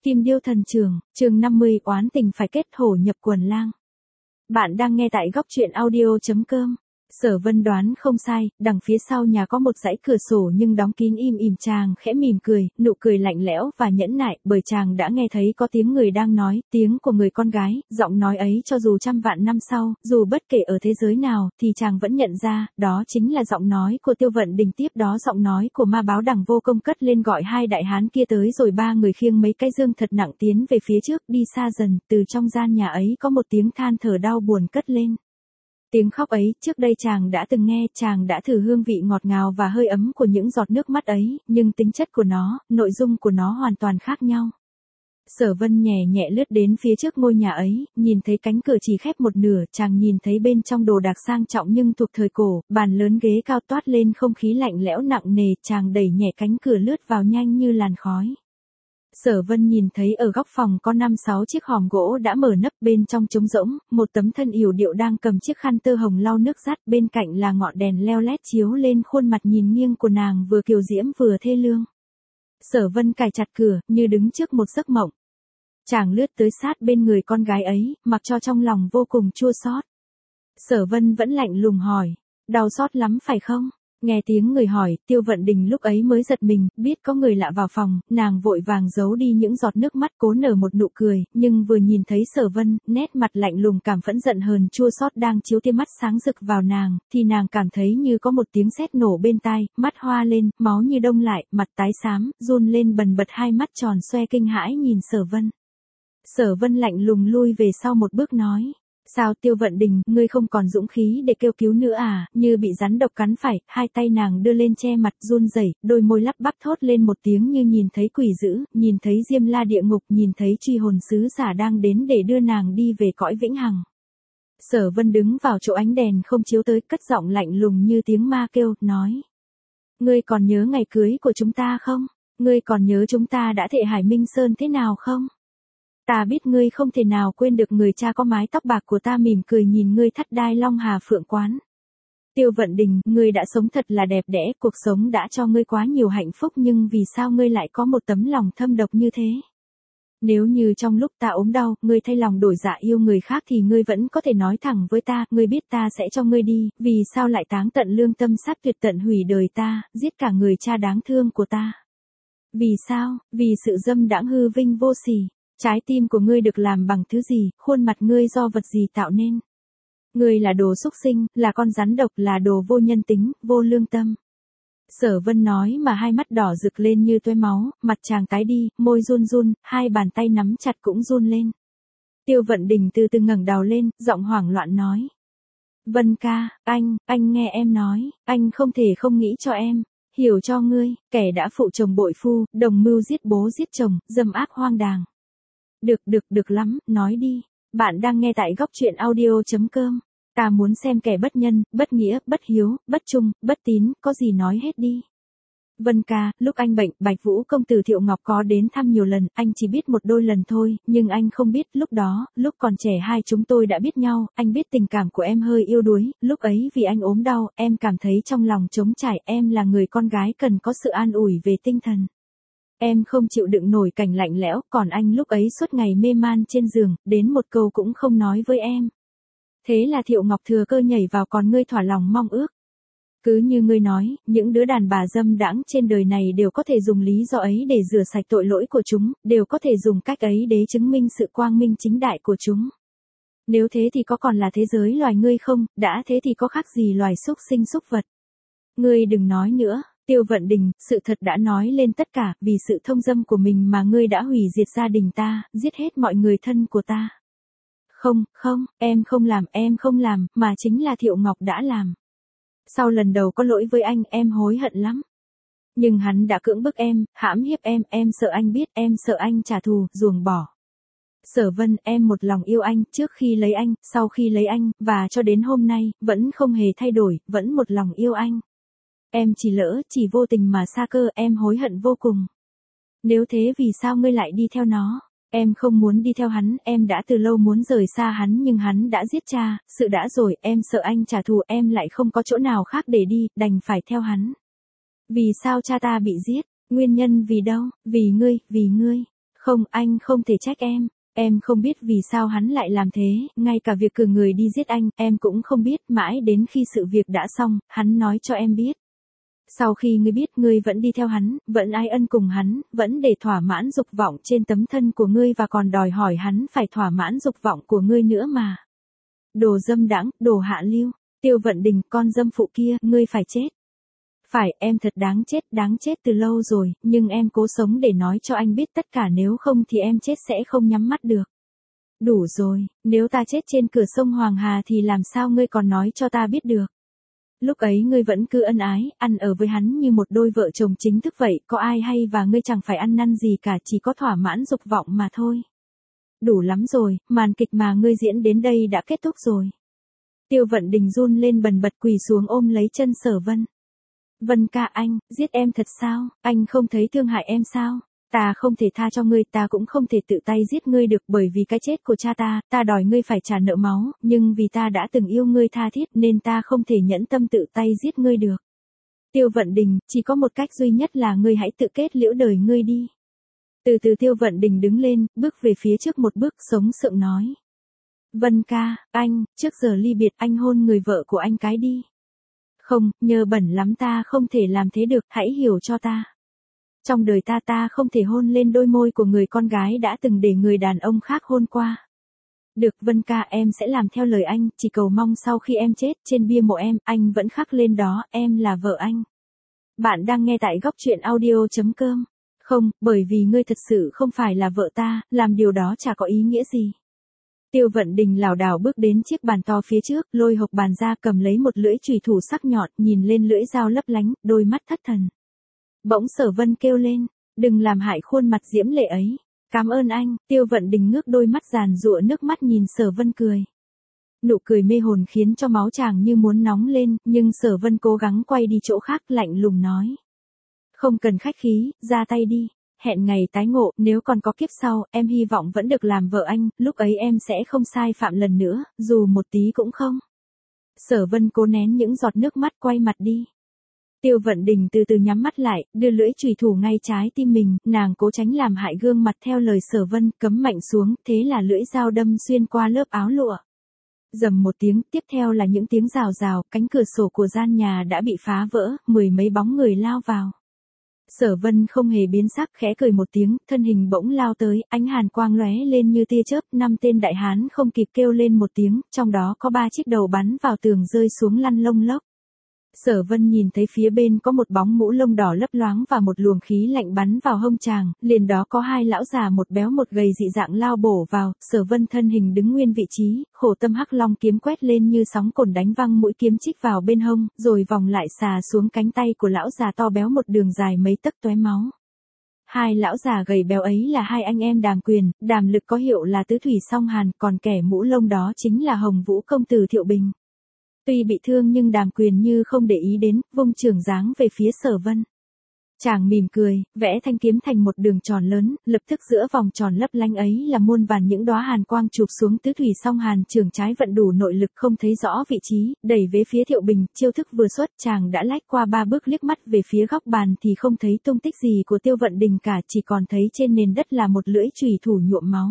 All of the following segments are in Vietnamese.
Kim Điêu Thần Trường, chương 50 oán tình phải kết hổ nhập quần lang. Bạn đang nghe tại góc truyện audio.com. Sở Vân đoán không sai, đằng phía sau nhà có một dãy cửa sổ nhưng đóng kín im ỉm, chàng khẽ mỉm cười, nụ cười lạnh lẽo và nhẫn nại, bởi chàng đã nghe thấy có tiếng người đang nói, tiếng của người con gái, giọng nói ấy cho dù trăm vạn năm sau, dù bất kể ở thế giới nào, thì chàng vẫn nhận ra, đó chính là giọng nói của Tiêu Vận Đình. Tiếp đó giọng nói của ma báo Đằng Vô Công cất lên gọi hai đại hán kia tới, rồi ba người khiêng mấy cái dương thật nặng tiến về phía trước, đi xa dần, từ trong gian nhà ấy có một tiếng than thở đau buồn cất lên. Tiếng khóc ấy, trước đây chàng đã từng nghe, chàng đã thử hương vị ngọt ngào và hơi ấm của những giọt nước mắt ấy, nhưng tính chất của nó, nội dung của nó hoàn toàn khác nhau. Sở Vân nhẹ nhẹ lướt đến phía trước ngôi nhà ấy, nhìn thấy cánh cửa chỉ khép một nửa, chàng nhìn thấy bên trong đồ đạc sang trọng nhưng thuộc thời cổ, bàn lớn ghế cao toát lên không khí lạnh lẽo nặng nề, chàng đẩy nhẹ cánh cửa lướt vào nhanh như làn khói. Sở Vân nhìn thấy ở góc phòng có 5-6 chiếc hòm gỗ đã mở nắp, bên trong trống rỗng, một tấm thân yểu điệu đang cầm chiếc khăn tơ hồng lau nước dắt, bên cạnh là ngọn đèn leo lét chiếu lên khuôn mặt nhìn nghiêng của nàng vừa kiều diễm vừa thê lương. Sở Vân cài chặt cửa, như đứng trước một giấc mộng. Chàng lướt tới sát bên người con gái ấy, mặc cho trong lòng vô cùng chua xót. Sở Vân vẫn lạnh lùng hỏi, đau xót lắm phải không? Nghe tiếng người hỏi, Tiêu Vận Đình lúc ấy mới giật mình, biết có người lạ vào phòng, nàng vội vàng giấu đi những giọt nước mắt, cố nở một nụ cười, nhưng vừa nhìn thấy Sở Vân, nét mặt lạnh lùng cảm phẫn giận hờn chua xót đang chiếu tia mắt sáng rực vào nàng, thì nàng cảm thấy như có một tiếng sét nổ bên tai, mắt hoa lên, máu như đông lại, mặt tái xám, run lên bần bật, hai mắt tròn xoe kinh hãi nhìn Sở Vân. Sở Vân lạnh lùng lui về sau một bước nói. Sao Tiêu Vận Đình, ngươi không còn dũng khí để kêu cứu nữa à? Như bị rắn độc cắn phải, hai tay nàng đưa lên che mặt run rẩy, đôi môi lắp bắp thốt lên một tiếng như nhìn thấy quỷ dữ, nhìn thấy Diêm La địa ngục, nhìn thấy truy hồn sứ giả đang đến để đưa nàng đi về cõi vĩnh hằng. Sở Vân đứng vào chỗ ánh đèn không chiếu tới, cất giọng lạnh lùng như tiếng ma kêu, nói: Ngươi còn nhớ ngày cưới của chúng ta không? Ngươi còn nhớ chúng ta đã thệ Hải Minh Sơn thế nào không? Ta biết ngươi không thể nào quên được người cha có mái tóc bạc của ta mỉm cười nhìn ngươi thắt đai long hà phượng quán. Tiêu Vận Đình, ngươi đã sống thật là đẹp đẽ, cuộc sống đã cho ngươi quá nhiều hạnh phúc, nhưng vì sao ngươi lại có một tấm lòng thâm độc như thế? Nếu như trong lúc ta ốm đau, ngươi thay lòng đổi dạ yêu người khác thì ngươi vẫn có thể nói thẳng với ta, ngươi biết ta sẽ cho ngươi đi, vì sao lại táng tận lương tâm sát tuyệt tận hủy đời ta, giết cả người cha đáng thương của ta? Vì sao? Vì sự dâm đãng hư vinh vô sỉ. Trái tim của ngươi được làm bằng thứ gì, khuôn mặt ngươi do vật gì tạo nên? Ngươi là đồ xúc sinh, là con rắn độc, là đồ vô nhân tính, vô lương tâm. Sở Vân nói mà hai mắt đỏ rực lên như tóe máu, mặt chàng tái đi, môi run run, hai bàn tay nắm chặt cũng run lên. Tiêu Vận Đình từ từ ngẩng đầu lên, giọng hoảng loạn nói: Vân ca, anh nghe em nói, anh không thể không nghĩ cho em. Hiểu cho ngươi, kẻ đã phụ chồng bội phu, đồng mưu giết bố giết chồng, dâm ác hoang đàng. Được lắm, nói đi. Bạn đang nghe tại góc truyện audio.com. Ta muốn xem kẻ bất nhân, bất nghĩa, bất hiếu, bất trung, bất tín, có gì nói hết đi. Vân ca, lúc anh bệnh, Bạch Vũ công tử Thiệu Ngọc có đến thăm nhiều lần, anh chỉ biết một đôi lần thôi, nhưng anh không biết, lúc đó, lúc còn trẻ hai chúng tôi đã biết nhau, anh biết tình cảm của em hơi yếu đuối, lúc ấy vì anh ốm đau, em cảm thấy trong lòng trống trải, em là người con gái cần có sự an ủi về tinh thần. Em không chịu đựng nổi cảnh lạnh lẽo, còn anh lúc ấy suốt ngày mê man trên giường, đến một câu cũng không nói với em. Thế là Thiệu Ngọc thừa cơ nhảy vào, còn ngươi thỏa lòng mong ước. Cứ như ngươi nói, những đứa đàn bà dâm đãng trên đời này đều có thể dùng lý do ấy để rửa sạch tội lỗi của chúng, đều có thể dùng cách ấy để chứng minh sự quang minh chính đại của chúng. Nếu thế thì có còn là thế giới loài ngươi không, đã thế thì có khác gì loài súc sinh súc vật. Ngươi đừng nói nữa. Tiêu Vận Đình, sự thật đã nói lên tất cả, vì sự thông dâm của mình mà ngươi đã hủy diệt gia đình ta, giết hết mọi người thân của ta. Không, em không làm, mà chính là Thiệu Ngọc đã làm. Sau lần đầu có lỗi với anh, em hối hận lắm. Nhưng hắn đã cưỡng bức em, hãm hiếp em sợ anh biết, em sợ anh trả thù, ruồng bỏ. Sở Vân, em một lòng yêu anh, trước khi lấy anh, sau khi lấy anh, và cho đến hôm nay, vẫn không hề thay đổi, vẫn một lòng yêu anh. Em chỉ vô tình mà xa cơ, em hối hận vô cùng. Nếu thế vì sao ngươi lại đi theo nó? Em không muốn đi theo hắn, em đã từ lâu muốn rời xa hắn nhưng hắn đã giết cha, sự đã rồi, em sợ anh trả thù, em lại không có chỗ nào khác để đi, đành phải theo hắn. Vì sao cha ta bị giết? Nguyên nhân vì đâu? Vì ngươi. Không, anh không thể trách em không biết vì sao hắn lại làm thế, ngay cả việc cử người đi giết anh, em cũng không biết, mãi đến khi sự việc đã xong, hắn nói cho em biết. Sau khi ngươi biết ngươi vẫn đi theo hắn, vẫn ái ân cùng hắn, vẫn để thỏa mãn dục vọng trên tấm thân của ngươi và còn đòi hỏi hắn phải thỏa mãn dục vọng của ngươi nữa mà. Đồ dâm đãng, đồ hạ lưu, Tiêu Vận Đình, con dâm phụ kia, ngươi phải chết. Phải, em thật đáng chết từ lâu rồi, nhưng em cố sống để nói cho anh biết tất cả, nếu không thì em chết sẽ không nhắm mắt được. Đủ rồi, nếu ta chết trên cửa sông Hoàng Hà thì làm sao ngươi còn nói cho ta biết được. Lúc ấy ngươi vẫn cứ ân ái, ăn ở với hắn như một đôi vợ chồng chính thức vậy, có ai hay và ngươi chẳng phải ăn năn gì cả, chỉ có thỏa mãn dục vọng mà thôi. Đủ lắm rồi, màn kịch mà ngươi diễn đến đây đã kết thúc rồi. Tiêu Vận Đình run lên bần bật quỳ xuống ôm lấy chân Sở Vân. Vân ca, anh, giết em thật sao, anh không thấy thương hại em sao? Ta không thể tha cho ngươi, ta cũng không thể tự tay giết ngươi được, bởi vì cái chết của cha ta đòi ngươi phải trả nợ máu, nhưng vì ta đã từng yêu ngươi tha thiết nên ta không thể nhẫn tâm tự tay giết ngươi được. Tiêu Vận Đình, chỉ có một cách duy nhất là ngươi hãy tự kết liễu đời ngươi đi. Từ từ Tiêu Vận Đình đứng lên, bước về phía trước một bước, sống sượng nói. Vân ca, anh, trước giờ ly biệt anh hôn người vợ của anh cái đi. Không, nhờ bẩn lắm, ta không thể làm thế được, hãy hiểu cho ta. Trong đời ta không thể hôn lên đôi môi của người con gái đã từng để người đàn ông khác hôn qua. Được Vân ca, em sẽ làm theo lời anh, chỉ cầu mong sau khi em chết, trên bia mộ em, anh vẫn khắc lên đó, em là vợ anh. Bạn đang nghe tại góc truyện audio.com. Không, bởi vì ngươi thật sự không phải là vợ ta, làm điều đó chả có ý nghĩa gì. Tiêu Vận Đình lảo đảo bước đến chiếc bàn to phía trước, lôi hộc bàn ra, cầm lấy một lưỡi chùy thủ sắc nhọn, nhìn lên lưỡi dao lấp lánh, đôi mắt thất thần. Bỗng Sở Vân kêu lên, đừng làm hại khuôn mặt diễm lệ ấy. Cảm ơn anh. Tiêu Vận Đình ngước đôi mắt giàn giụa nước mắt nhìn Sở Vân cười. Nụ cười mê hồn khiến cho máu chàng như muốn nóng lên, nhưng Sở Vân cố gắng quay đi chỗ khác, lạnh lùng nói. Không cần khách khí, ra tay đi. Hẹn ngày tái ngộ, nếu còn có kiếp sau, em hy vọng vẫn được làm vợ anh, lúc ấy em sẽ không sai phạm lần nữa, dù một tí cũng không. Sở Vân cố nén những giọt nước mắt, quay mặt đi. Tiêu Vận Đình từ từ nhắm mắt lại, đưa lưỡi chùy thủ ngay trái tim mình, nàng cố tránh làm hại gương mặt theo lời Sở Vân, cấm mạnh xuống, thế là lưỡi dao đâm xuyên qua lớp áo lụa. Rầm một tiếng, tiếp theo là những tiếng rào rào, cánh cửa sổ của gian nhà đã bị phá vỡ, mười mấy bóng người lao vào. Sở Vân không hề biến sắc, khẽ cười một tiếng, thân hình bỗng lao tới, ánh hàn quang lóe lên như tia chớp, 5 tên đại hán không kịp kêu lên một tiếng, trong đó có 3 chiếc đầu bắn vào tường rơi xuống lăn lông lốc. Sở Vân nhìn thấy phía bên có một bóng mũ lông đỏ lấp loáng và một luồng khí lạnh bắn vào hông chàng, liền đó có 2 lão già một béo một gầy dị dạng lao bổ vào, Sở Vân thân hình đứng nguyên vị trí, khổ tâm hắc long kiếm quét lên như sóng cồn đánh văng mũi kiếm chích vào bên hông, rồi vòng lại xà xuống cánh tay của lão già to béo một đường dài mấy tấc tóe máu. 2 lão già gầy béo ấy là 2 anh em Đàm Quyền, Đàm Lực có hiệu là Tứ Thủy Song Hàn, còn kẻ mũ lông đó chính là Hồng Vũ công tử Thiệu Bình. Tuy bị thương nhưng Đàm Quyền như không để ý đến, vung trường giáng về phía Sở Vân. Chàng mỉm cười, vẽ thanh kiếm thành một đường tròn lớn, lập tức giữa vòng tròn lấp lánh ấy là muôn vàn những đóa hàn quang chụp xuống. Tứ Thủy Song Hàn trường trái vận đủ nội lực không thấy rõ vị trí, đẩy về phía Thiệu Bình, chiêu thức vừa xuất, chàng đã lách qua 3 bước, liếc mắt về phía góc bàn thì không thấy tung tích gì của Tiêu Vận Đình cả, chỉ còn thấy trên nền đất là một lưỡi chùy thủ nhuộm máu.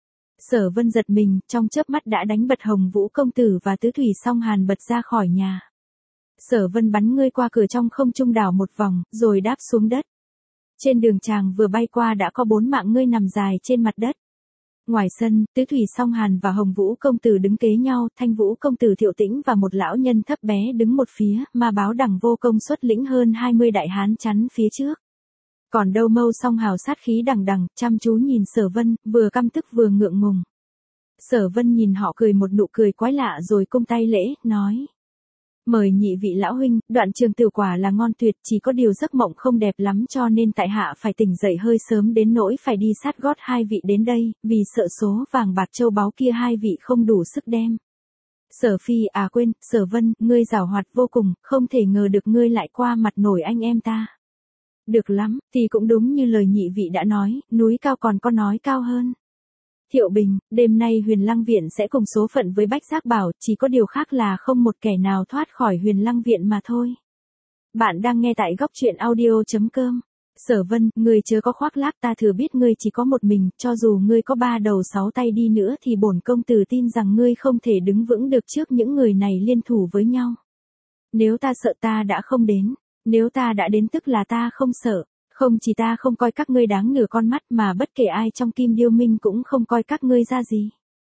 Sở Vân giật mình, trong chớp mắt đã đánh bật Hồng Vũ công tử và Tứ Thủy Song Hàn bật ra khỏi nhà. Sở Vân bắn ngươi qua cửa trong không trung đảo một vòng, rồi đáp xuống đất. Trên đường chàng vừa bay qua đã có 4 mạng ngươi nằm dài trên mặt đất. Ngoài sân, Tứ Thủy Song Hàn và Hồng Vũ công tử đứng kế nhau, Thanh Vũ công tử Thiệu Tĩnh và một lão nhân thấp bé đứng một phía, Ma Báo Đằng Vô Công xuất lĩnh hơn 20 đại hán chắn phía trước. Còn Đâu Mâu Song Hào sát khí đằng đằng, chăm chú nhìn Sở Vân, vừa căm tức vừa ngượng ngùng. Sở Vân nhìn họ cười một nụ cười quái lạ rồi cung tay lễ, nói. Mời nhị vị lão huynh, đoạn trường tử quả là ngon tuyệt, chỉ có điều giấc mộng không đẹp lắm cho nên tại hạ phải tỉnh dậy hơi sớm đến nỗi phải đi sát gót 2 vị đến đây, vì sợ số vàng bạc châu báu kia 2 vị không đủ sức đem. Sở Phi quên, Sở Vân, ngươi giảo hoạt vô cùng, không thể ngờ được ngươi lại qua mặt nổi anh em ta. Được lắm, thì cũng đúng như lời nhị vị đã nói, núi cao còn có nói cao hơn. Thiệu Bình, đêm nay Huyền Lăng Viện sẽ cùng số phận với Bách Giác Bảo, chỉ có điều khác là không một kẻ nào thoát khỏi Huyền Lăng Viện mà thôi. Bạn đang nghe tại góc truyện audio.com. Sở Vân, ngươi chớ có khoác lác, ta thừa biết ngươi chỉ có một mình, cho dù ngươi có 3 đầu 6 tay đi nữa thì bổn công tử tin rằng ngươi không thể đứng vững được trước những người này liên thủ với nhau. Nếu ta sợ ta đã không đến, nếu ta đã đến tức là ta không sợ, không chỉ ta không coi các ngươi đáng nửa con mắt mà bất kể ai trong Kim Điêu Minh cũng không coi các ngươi ra gì.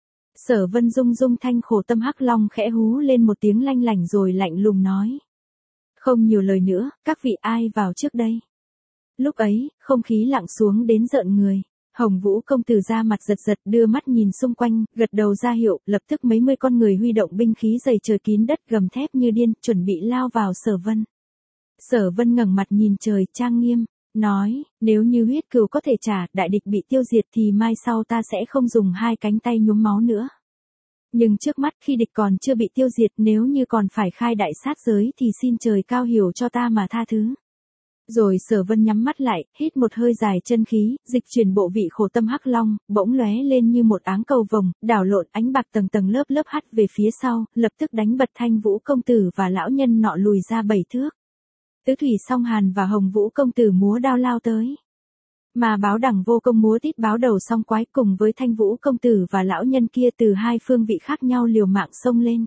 Sở Vân rung rung thanh khổ tâm hắc long khẽ hú lên một tiếng lanh lảnh rồi lạnh lùng nói. Không nhiều lời nữa, các vị ai vào trước đây. Lúc ấy, không khí lặng xuống đến rợn người. Hồng Vũ công tử ra mặt giật giật đưa mắt nhìn xung quanh, gật đầu ra hiệu, lập tức mấy mươi con người huy động binh khí dày trời kín đất gầm thép như điên, chuẩn bị lao vào Sở Vân. Sở Vân ngẩng mặt nhìn trời trang nghiêm, nói, nếu như huyết cừu có thể trả, đại địch bị tiêu diệt thì mai sau ta sẽ không dùng hai cánh tay nhuốm máu nữa. Nhưng trước mắt khi địch còn chưa bị tiêu diệt, nếu như còn phải khai đại sát giới thì xin trời cao hiểu cho ta mà tha thứ. Rồi Sở Vân nhắm mắt lại, hít một hơi dài chân khí, dịch chuyển bộ vị khổ tâm hắc long, bỗng lóe lên như một áng cầu vồng, đảo lộn ánh bạc tầng tầng lớp lớp hắt về phía sau, lập tức đánh bật Thanh Vũ công tử và lão nhân nọ lùi ra 7 thước. Tứ Thủy Song Hàn và Hồng Vũ công tử múa đao lao tới. Mà Báo Đẳng Vô Công múa tít báo đầu song quái cùng với Thanh Vũ công tử và lão nhân kia từ hai phương vị khác nhau liều mạng xông lên.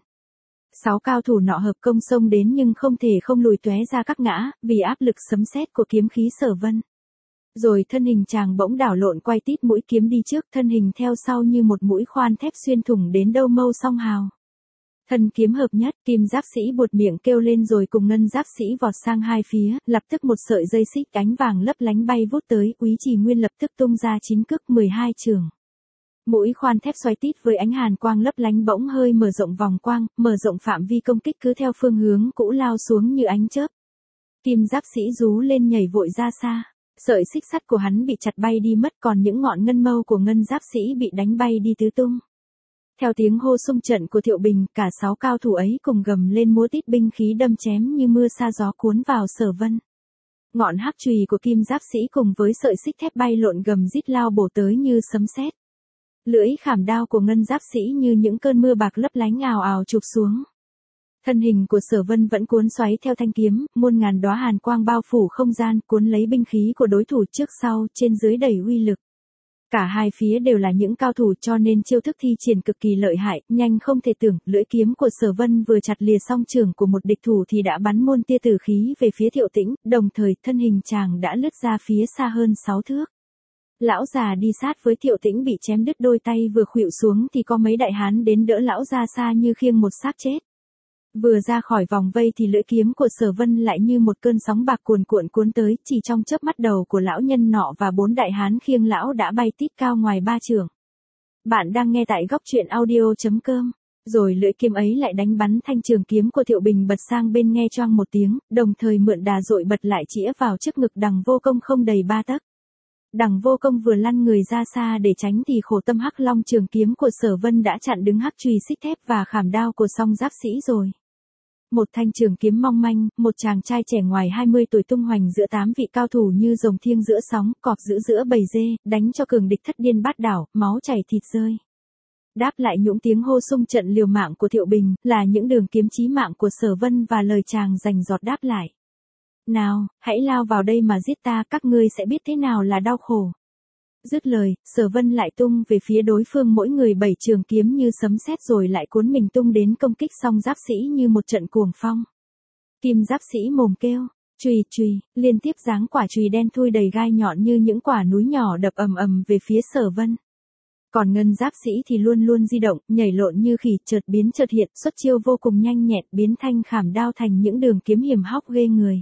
6 cao thủ nọ hợp công xông đến nhưng không thể không lùi tóe ra các ngã, vì áp lực sấm sét của kiếm khí Sở Vân. Rồi thân hình chàng bỗng đảo lộn quay tít mũi kiếm đi trước, thân hình theo sau như một mũi khoan thép xuyên thủng đến đâu mâu song hào. Thần kiếm hợp nhất, Kim Giáp Sĩ buột miệng kêu lên rồi cùng Ngân Giáp Sĩ vọt sang hai phía, lập tức một sợi dây xích ánh vàng lấp lánh bay vút tới, Úy Trì Nguyên lập tức tung ra 9 cước 12 chưởng. Mũi khoan thép xoay tít với ánh hàn quang lấp lánh bỗng hơi mở rộng vòng quang, mở rộng phạm vi công kích cứ theo phương hướng cũ lao xuống như ánh chớp. Kim Giáp Sĩ rú lên nhảy vội ra xa, sợi xích sắt của hắn bị chặt bay đi mất, còn những ngọn ngân mâu của Ngân Giáp Sĩ bị đánh bay đi tứ tung. Theo tiếng hô xung trận của Thiệu Bình, cả 6 cao thủ ấy cùng gầm lên múa tít binh khí đâm chém như mưa sa gió cuốn vào Sở Vân. Ngọn hắc chùy của Kim Giáp Sĩ cùng với sợi xích thép bay lộn gầm rít lao bổ tới như sấm sét. Lưỡi khảm đao của Ngân Giáp Sĩ như những cơn mưa bạc lấp lánh ào ào chụp xuống. Thân hình của Sở Vân vẫn cuốn xoáy theo thanh kiếm, muôn ngàn đóa hàn quang bao phủ không gian, cuốn lấy binh khí của đối thủ trước sau, trên dưới đầy uy lực. Cả hai phía đều là những cao thủ cho nên chiêu thức thi triển cực kỳ lợi hại, nhanh không thể tưởng, lưỡi kiếm của Sở Vân vừa chặt lìa song trường của một địch thủ thì đã bắn muôn tia tử khí về phía Thiệu Tĩnh, đồng thời thân hình chàng đã lướt ra phía xa hơn 6 thước. Lão già đi sát với Thiệu Tĩnh bị chém đứt đôi tay vừa khuỵu xuống thì có mấy đại hán đến đỡ lão ra xa như khiêng một xác chết. Vừa ra khỏi vòng vây thì lưỡi kiếm của Sở Vân lại như một cơn sóng bạc cuồn cuộn cuốn tới, chỉ trong chớp mắt đầu của lão nhân nọ và 4 đại hán khiêng lão đã bay tít cao ngoài 3 trượng. Bạn đang nghe tại góc truyện audio.com. Rồi lưỡi kiếm ấy lại đánh bắn thanh trường kiếm của Thiệu Bình bật sang bên nghe choang một tiếng, đồng thời mượn đà dội bật lại chĩa vào trước ngực Đằng Vô Công không đầy 3 tấc. Đằng Vô Công vừa lăn người ra xa để tránh thì khổ tâm hắc long trường kiếm của Sở Vân đã chặn đứng hắc chùy xích thép và khảm đao của song giáp sĩ rồi. Một thanh trường kiếm mong manh, một chàng trai trẻ ngoài 20 tuổi tung hoành giữa 8 vị cao thủ như rồng thiêng giữa sóng, cọp giữ giữa bầy dê, đánh cho cường địch thất điên bát đảo, máu chảy thịt rơi. Đáp lại những tiếng hô xung trận liều mạng của Thiệu Bình, là những đường kiếm chí mạng của Sở Vân và lời chàng dành giọt đáp lại. Nào, hãy lao vào đây mà giết ta, các ngươi sẽ biết thế nào là đau khổ. Dứt lời, Sở Vân lại tung về phía đối phương mỗi người 7 trường kiếm như sấm sét rồi lại cuốn mình tung đến công kích song giáp sĩ như một trận cuồng phong. Kim Giáp Sĩ mồm kêu, chùy chùy, liên tiếp giáng quả chùy đen thui đầy gai nhọn như những quả núi nhỏ đập ầm ầm về phía Sở Vân. Còn Ngân Giáp Sĩ thì luôn luôn di động, nhảy lộn như khỉ, chợt biến chợt hiện, xuất chiêu vô cùng nhanh nhẹn, biến thanh khảm đao thành những đường kiếm hiểm hóc ghê người.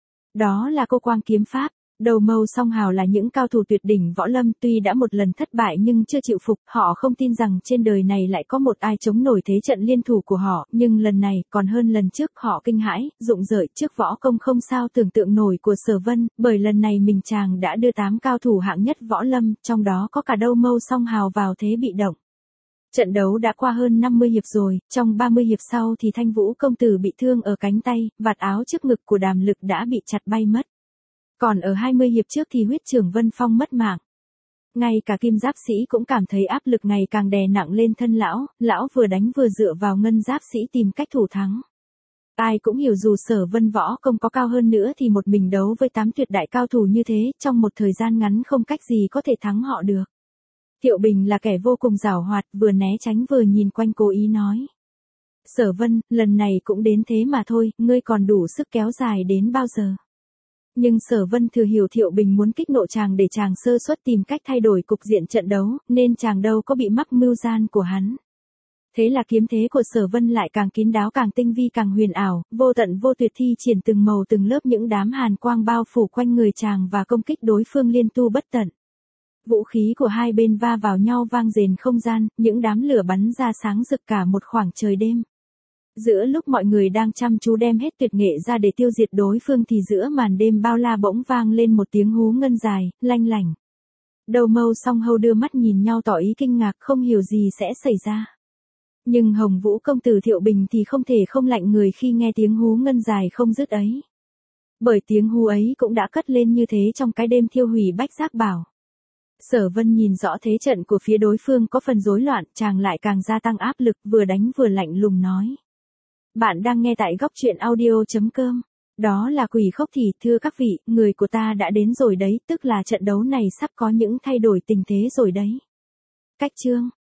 Đó là Cô Quang kiếm pháp. Đầu mâu song hào là những cao thủ tuyệt đỉnh võ lâm, tuy đã một lần thất bại nhưng chưa chịu phục, họ không tin rằng trên đời này lại có một ai chống nổi thế trận liên thủ của họ, nhưng lần này, còn hơn lần trước, họ kinh hãi, rụng rời trước võ công không sao tưởng tượng nổi của Sở Vân, bởi lần này mình chàng đã đưa 8 cao thủ hạng nhất võ lâm, trong đó có cả đầu mâu song hào vào thế bị động. Trận đấu đã qua hơn 50 hiệp rồi, trong 30 hiệp sau thì Thanh Vũ công tử bị thương ở cánh tay, vạt áo trước ngực của Đàm Lực đã bị chặt bay mất. Còn ở 20 hiệp trước thì huyết trưởng Vân Phong mất mạng. Ngay cả Kim Giáp Sĩ cũng cảm thấy áp lực ngày càng đè nặng lên thân lão vừa đánh vừa dựa vào Ngân Giáp Sĩ tìm cách thủ thắng. Ai cũng hiểu dù Sở Vân võ công có cao hơn nữa thì một mình đấu với 8 tuyệt đại cao thủ như thế, trong một thời gian ngắn không cách gì có thể thắng họ được. Thiệu Bình là kẻ vô cùng giảo hoạt, vừa né tránh vừa nhìn quanh cố ý nói. Sở Vân, lần này cũng đến thế mà thôi, ngươi còn đủ sức kéo dài đến bao giờ? Nhưng Sở Vân thừa hiểu Thiệu Bình muốn kích nộ chàng để chàng sơ suất tìm cách thay đổi cục diện trận đấu, nên chàng đâu có bị mắc mưu gian của hắn. Thế là kiếm thế của Sở Vân lại càng kín đáo càng tinh vi càng huyền ảo, vô tận vô tuyệt thi triển từng màu từng lớp những đám hàn quang bao phủ quanh người chàng và công kích đối phương liên tu bất tận. Vũ khí của hai bên va vào nhau vang rền không gian, những đám lửa bắn ra sáng rực cả một khoảng trời đêm. Giữa lúc mọi người đang chăm chú đem hết tuyệt nghệ ra để tiêu diệt đối phương thì giữa màn đêm bao la bỗng vang lên một tiếng hú ngân dài, lanh lảnh. Đầu Mâu Song Hầu đưa mắt nhìn nhau tỏ ý kinh ngạc không hiểu gì sẽ xảy ra. Nhưng Hồng Vũ công tử Thiệu Bình thì không thể không lạnh người khi nghe tiếng hú ngân dài không dứt ấy. Bởi tiếng hú ấy cũng đã cất lên như thế trong cái đêm thiêu hủy Bách Giác Bảo. Sở Vân nhìn rõ thế trận của phía đối phương có phần rối loạn, chàng lại càng gia tăng áp lực, vừa đánh vừa lạnh lùng nói. Bạn đang nghe tại góc truyện audio.com. Đó là Quỷ Khốc thì, thưa các vị, người của ta đã đến rồi đấy, tức là trận đấu này sắp có những thay đổi tình thế rồi đấy. Cách chương